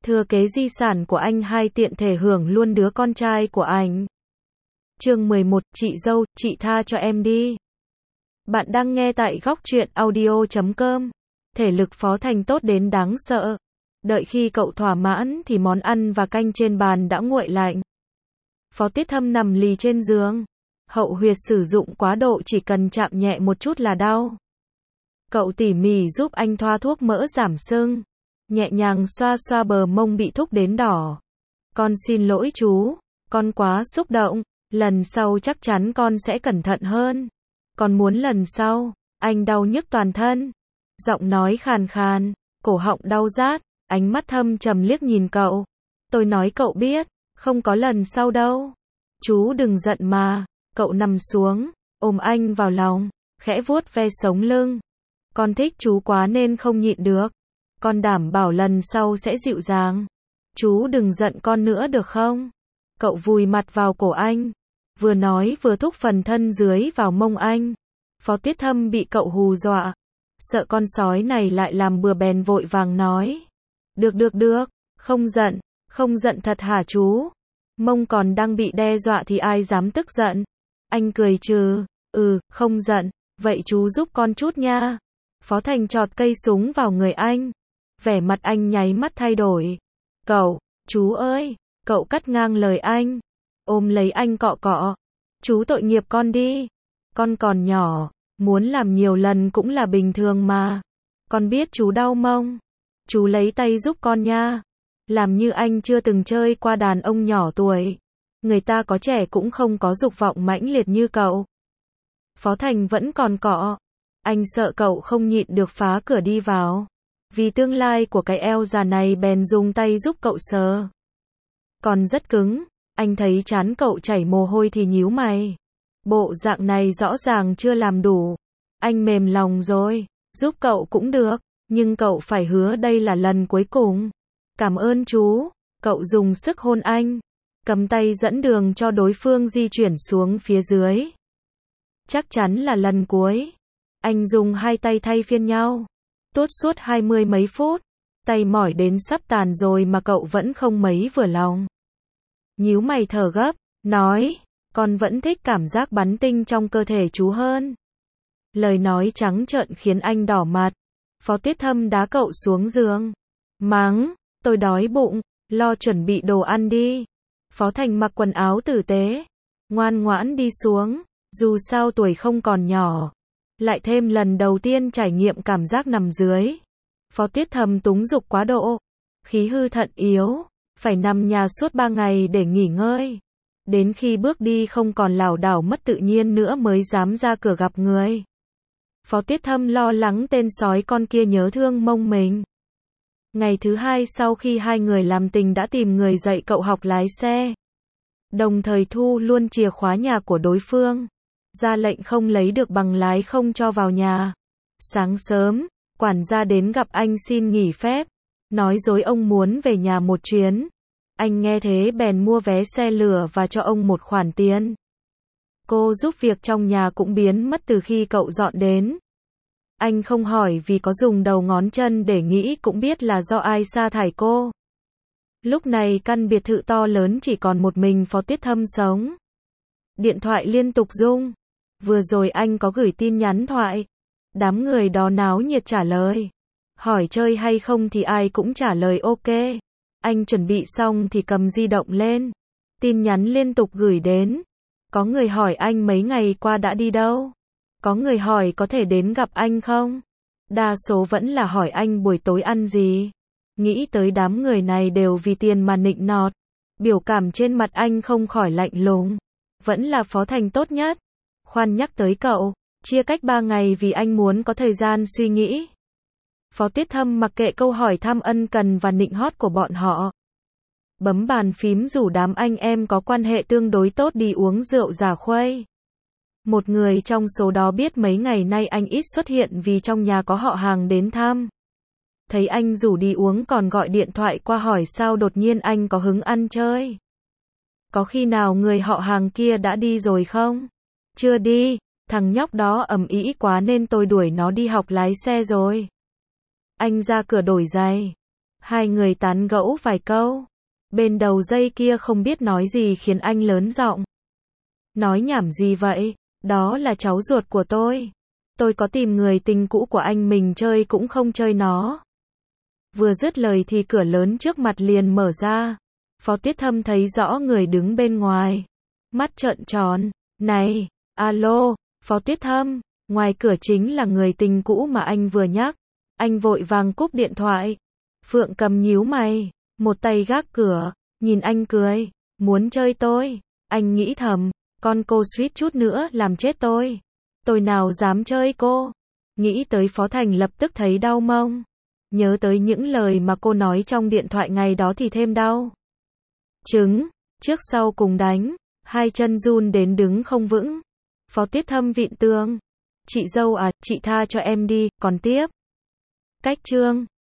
thừa kế di sản của anh hai tiện thể hưởng luôn đứa con trai của anh. Chương 11, chị dâu, chị tha cho em đi. Bạn đang nghe tại góc truyện audio.com. Thể lực Phó Thành tốt đến đáng sợ. Đợi khi cậu thỏa mãn thì món ăn và canh trên bàn đã nguội lạnh. Phó Tiết Thâm nằm lì trên giường. Hậu huyệt sử dụng quá độ chỉ cần chạm nhẹ một chút là đau. Cậu tỉ mỉ giúp anh thoa thuốc mỡ giảm sưng. Nhẹ nhàng xoa xoa bờ mông bị thúc đến đỏ. Con xin lỗi chú. Con quá xúc động. Lần sau chắc chắn con sẽ cẩn thận hơn. Con muốn lần sau. Anh đau nhức toàn thân. Giọng nói khàn khàn. Cổ họng đau rát. Ánh mắt thâm trầm liếc nhìn cậu. Tôi nói cậu biết. Không có lần sau đâu. Chú đừng giận mà. Cậu nằm xuống. Ôm anh vào lòng. Khẽ vuốt ve sống lưng. Con thích chú quá nên không nhịn được. Con đảm bảo lần sau sẽ dịu dàng. Chú đừng giận con nữa được không? Cậu vùi mặt vào cổ anh. Vừa nói vừa thúc phần thân dưới vào mông anh. Phó Tiết Thâm bị cậu hù dọa. Sợ con sói này lại làm bừa bèn vội vàng nói. Được. Không giận thật hả chú? Mông còn đang bị đe dọa thì ai dám tức giận? Anh cười trừ. Không giận. Vậy chú giúp con chút nha. Phó Thành chọt cây súng vào người anh. Vẻ mặt anh nháy mắt thay đổi. Chú ơi, cậu cắt ngang lời anh. Ôm lấy anh cọ cọ. Chú tội nghiệp con đi. Con còn nhỏ, muốn làm nhiều lần cũng là bình thường mà. Con biết chú đau mông. Chú lấy tay giúp con nha. Làm như anh chưa từng chơi qua đàn ông nhỏ tuổi. Người ta có trẻ cũng không có dục vọng mãnh liệt như cậu. Phó Thành vẫn còn cọ. Anh sợ cậu không nhịn được phá cửa đi vào. Vì tương lai của cái eo già này bèn dùng tay giúp cậu sờ. Còn rất cứng. Anh thấy trán cậu chảy mồ hôi thì nhíu mày. Bộ dạng này rõ ràng chưa làm đủ. Anh mềm lòng rồi. Giúp cậu cũng được. Nhưng cậu phải hứa đây là lần cuối cùng. Cảm ơn chú. Cậu dùng sức hôn anh. Cầm tay dẫn đường cho đối phương di chuyển xuống phía dưới. Chắc chắn là lần cuối. Anh dùng hai tay thay phiên nhau. Tuốt suốt 20 mấy phút. Tay mỏi đến sắp tàn rồi mà cậu vẫn không mấy vừa lòng. Nhíu mày thở gấp, nói, con vẫn thích cảm giác bắn tinh trong cơ thể chú hơn. Lời nói trắng trợn khiến anh đỏ mặt. Phó Tiết Thâm đá cậu xuống giường. Mắng, tôi đói bụng, lo chuẩn bị đồ ăn đi. Phó Thành mặc quần áo tử tế. Ngoan ngoãn đi xuống, dù sao tuổi không còn nhỏ. Lại thêm lần đầu tiên trải nghiệm cảm giác nằm dưới. Phó Tiết Thâm túng dục quá độ. Khí hư thận yếu. Phải nằm nhà suốt 3 ngày để nghỉ ngơi. Đến khi bước đi không còn lảo đảo mất tự nhiên nữa mới dám ra cửa gặp người. Phó Tiết Thâm lo lắng tên sói con kia nhớ thương mông mình. Ngày thứ hai sau khi hai người làm tình đã tìm người dạy cậu học lái xe. Đồng thời thu luôn chìa khóa nhà của đối phương. Ra lệnh không lấy được bằng lái không cho vào nhà. Sáng sớm, quản gia đến gặp anh xin nghỉ phép. Nói dối ông muốn về nhà một chuyến. Anh nghe thế bèn mua vé xe lửa và cho ông một khoản tiền. Cô giúp việc trong nhà cũng biến mất từ khi cậu dọn đến. Anh không hỏi vì có dùng đầu ngón chân để nghĩ cũng biết là do ai sa thải cô. Lúc này căn biệt thự to lớn chỉ còn một mình Phó Tiết Thâm sống. Điện thoại liên tục rung. Vừa rồi anh có gửi tin nhắn thoại. Đám người đó náo nhiệt trả lời. Hỏi chơi hay không thì ai cũng trả lời ok. Anh chuẩn bị xong thì cầm di động lên. Tin nhắn liên tục gửi đến. Có người hỏi anh mấy ngày qua đã đi đâu. Có người hỏi có thể đến gặp anh không. Đa số vẫn là hỏi anh buổi tối ăn gì. Nghĩ tới đám người này đều vì tiền mà nịnh nọt. Biểu cảm trên mặt anh không khỏi lạnh lùng. Vẫn là Phó Thành tốt nhất. Khoan nhắc tới cậu. Chia cách 3 ngày vì anh muốn có thời gian suy nghĩ. Phó Tiết Thâm mặc kệ câu hỏi thăm ân cần và nịnh hót của bọn họ. Bấm bàn phím rủ đám anh em có quan hệ tương đối tốt đi uống rượu già khuây. Một người trong số đó biết mấy ngày nay anh ít xuất hiện vì trong nhà có họ hàng đến thăm. Thấy anh rủ đi uống còn gọi điện thoại qua hỏi sao đột nhiên anh có hứng ăn chơi. Có khi nào người họ hàng kia đã đi rồi không? Chưa đi, thằng nhóc đó ầm ĩ quá nên tôi đuổi nó đi học lái xe rồi. Anh ra cửa đổi giày. Hai người tán gẫu vài câu. Bên đầu dây kia không biết nói gì khiến anh lớn giọng. Nói nhảm gì vậy? Đó là cháu ruột của tôi. Tôi có tìm người tình cũ của anh mình chơi cũng không chơi nó. Vừa dứt lời thì cửa lớn trước mặt liền mở ra. Phó Tuyết Thâm thấy rõ người đứng bên ngoài. Mắt trợn tròn. Này, alo, Phó Tuyết Thâm. Ngoài cửa chính là người tình cũ mà anh vừa nhắc. Anh vội vàng cúp điện thoại. Phượng Cầm nhíu mày. Một tay gác cửa. Nhìn anh cười. Muốn chơi tôi. Anh nghĩ thầm. Con cô suýt chút nữa làm chết tôi. Tôi nào dám chơi cô. Nghĩ tới Phó Thành lập tức thấy đau mông. Nhớ tới những lời mà cô nói trong điện thoại ngày đó thì thêm đau. Trứng, trước sau cùng đánh. Hai chân run đến đứng không vững. Phó Tuyết Thâm vịn tường. Chị dâu à, chị tha cho em đi, còn tiếp. Cách chương.